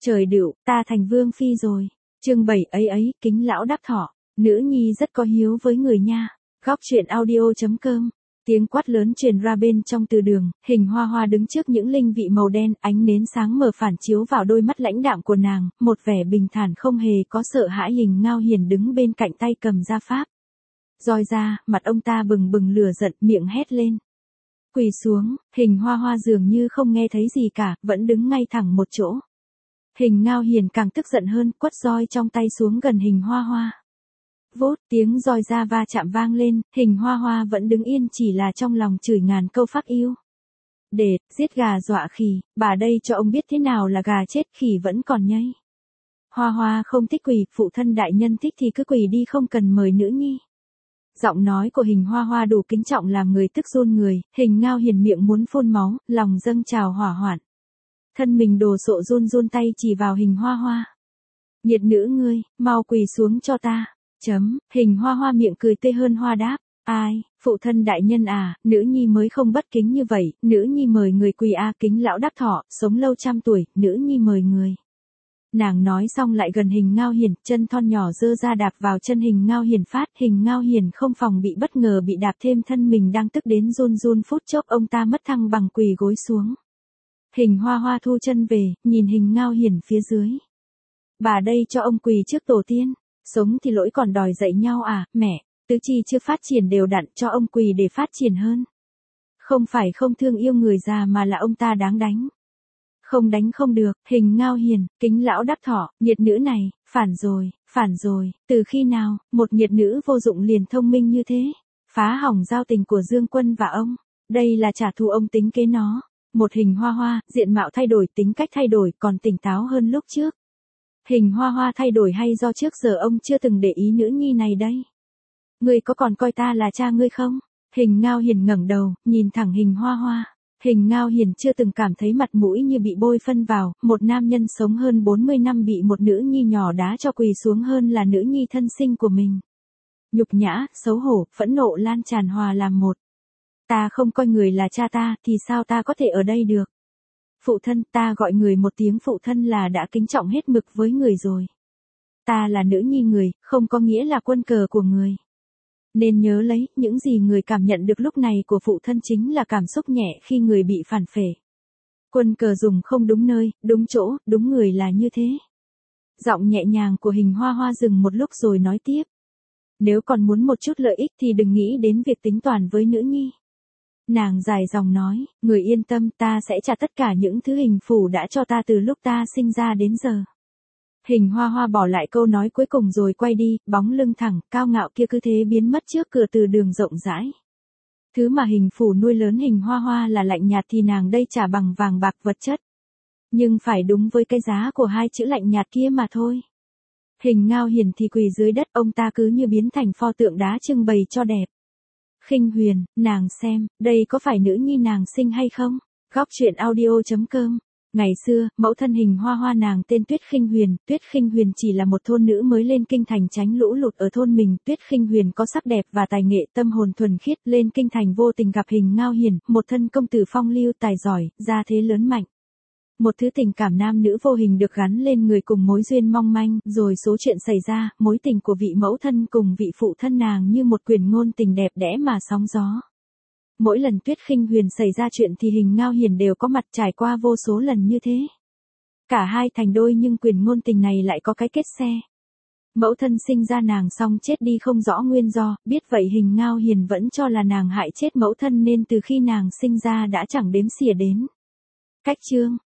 Trời đựu, ta thành vương phi rồi. Chương 7 ấy, Kính lão đắc thọ. Nữ nhi rất có hiếu với người nha. Góc truyện audio.com. Tiếng quát lớn truyền ra bên trong từ đường, Hình Hoa Hoa đứng trước những linh vị màu đen, ánh nến sáng mờ phản chiếu vào đôi mắt lãnh đạm của nàng, một vẻ bình thản không hề có sợ hãi. Hình Ngao Hiền đứng bên cạnh tay cầm gia pháp. Roi ra, mặt ông ta bừng bừng lửa giận, miệng hét lên. Quỳ xuống, Hình Hoa Hoa dường như không nghe thấy gì cả, vẫn đứng ngay thẳng một chỗ. Hình Ngao Hiền càng tức giận hơn, quất roi trong tay xuống gần Hình Hoa Hoa. Vốt, tiếng roi ra va chạm vang lên, Hình Hoa Hoa vẫn đứng yên, chỉ là trong lòng chửi ngàn câu phác yêu. Để, giết gà dọa khỉ, bà đây cho ông biết thế nào là gà chết khỉ vẫn còn nhây. Hoa Hoa không thích quỳ, phụ thân đại nhân thích thì cứ quỳ đi, không cần mời nữ nhi. Giọng nói của Hình Hoa Hoa đủ kính trọng làm người tức run người, Hình Ngao Hiền miệng muốn phun máu, lòng dâng trào hỏa hoạn. Thân mình đồ sộ run run tay chỉ vào Hình Hoa Hoa. Nhiệt nữ ngươi, mau quỳ xuống cho ta. Hình Hoa Hoa miệng cười tươi hơn hoa đáp. Ai, phụ thân đại nhân à, nữ nhi mới không bất kính như vậy, nữ nhi mời người quỳ a. Kính lão đắc thọ, sống lâu trăm tuổi, nữ nhi mời người. Nàng nói xong lại gần Hình Ngao Hiền, chân thon nhỏ giơ ra đạp vào chân Hình Ngao Hiền phát. Hình Ngao Hiền không phòng bị, bất ngờ bị đạp thêm, thân mình đang tức đến run run, phút chốc ông ta mất thăng bằng quỳ gối xuống. Hình Hoa Hoa thu chân về, nhìn Hình Ngao Hiền phía dưới. Bà đây cho ông quỳ trước tổ tiên, sống thì lỗi còn đòi dạy nhau à, mẹ, tứ chi chưa phát triển đều đặn, cho ông quỳ để phát triển hơn. Không phải không thương yêu người già mà là ông ta đáng đánh. Không đánh không được. Hình Ngao Hiền, kính lão đắc thọ, nhiệt nữ này, phản rồi, từ khi nào, một nhiệt nữ vô dụng liền thông minh như thế, phá hỏng giao tình của Dương Quân và ông, đây là trả thù ông tính kế nó. Một Hình Hoa Hoa, diện mạo thay đổi, tính cách thay đổi, còn tỉnh táo hơn lúc trước. Hình Hoa Hoa thay đổi hay do trước giờ ông chưa từng để ý nữ nhi này đây? Ngươi có còn coi ta là cha ngươi không? Hình Ngao Hiền ngẩng đầu, nhìn thẳng Hình Hoa Hoa. Hình Ngao Hiền chưa từng cảm thấy mặt mũi như bị bôi phân vào, một nam nhân sống hơn 40 năm bị một nữ nhi nhỏ đá cho quỳ xuống hơn là nữ nhi thân sinh của mình. Nhục nhã, xấu hổ, phẫn nộ lan tràn hòa làm một. Ta không coi người là cha ta, thì sao ta có thể ở đây được? Phụ thân, ta gọi người một tiếng phụ thân là đã kính trọng hết mực với người rồi. Ta là nữ nhi người, không có nghĩa là quân cờ của người. Nên nhớ lấy, những gì người cảm nhận được lúc này của phụ thân chính là cảm xúc nhẹ khi người bị phản phệ. Quân cờ dùng không đúng nơi, đúng chỗ, đúng người là như thế. Giọng nhẹ nhàng của Hình Hoa Hoa dừng một lúc rồi nói tiếp. Nếu còn muốn một chút lợi ích thì đừng nghĩ đến việc tính toán với nữ nhi. Nàng dài dòng nói, người yên tâm, ta sẽ trả tất cả những thứ Hình phủ đã cho ta từ lúc ta sinh ra đến giờ. Hình Hoa Hoa bỏ lại câu nói cuối cùng rồi quay đi, bóng lưng thẳng, cao ngạo kia cứ thế biến mất trước cửa từ đường rộng rãi. Thứ mà Hình phủ nuôi lớn Hình Hoa Hoa là lạnh nhạt thì nàng đây trả bằng vàng bạc vật chất. Nhưng phải đúng với cái giá của hai chữ lạnh nhạt kia mà thôi. Hình Ngao Hiền thì quỳ dưới đất, ông ta cứ như biến thành pho tượng đá trưng bày cho đẹp. Khinh Huyền, nàng xem, đây có phải nữ nhi nàng sinh hay không? Góc truyện audio.com. Ngày xưa, mẫu thân Hình Hoa Hoa nàng tên Tuyết Khinh Huyền chỉ là một thôn nữ mới lên kinh thành tránh lũ lụt ở thôn mình. Tuyết Khinh Huyền có sắc đẹp và tài nghệ, tâm hồn thuần khiết, lên kinh thành vô tình gặp Hình Ngao Hiền, một thân công tử phong lưu tài giỏi, gia thế lớn mạnh. Một thứ tình cảm nam nữ vô hình được gắn lên người cùng mối duyên mong manh, rồi số chuyện xảy ra, mối tình của vị mẫu thân cùng vị phụ thân nàng như một quyển ngôn tình đẹp đẽ mà sóng gió. Mỗi lần Tuyết Khinh Huyền xảy ra chuyện thì Hình Ngao Hiền đều có mặt, trải qua vô số lần như thế. Cả hai thành đôi nhưng quyển ngôn tình này lại có cái kết xe. Mẫu thân sinh ra nàng xong chết đi không rõ nguyên do, biết vậy Hình Ngao Hiền vẫn cho là nàng hại chết mẫu thân nên từ khi nàng sinh ra đã chẳng đếm xỉa đến. Cách chương,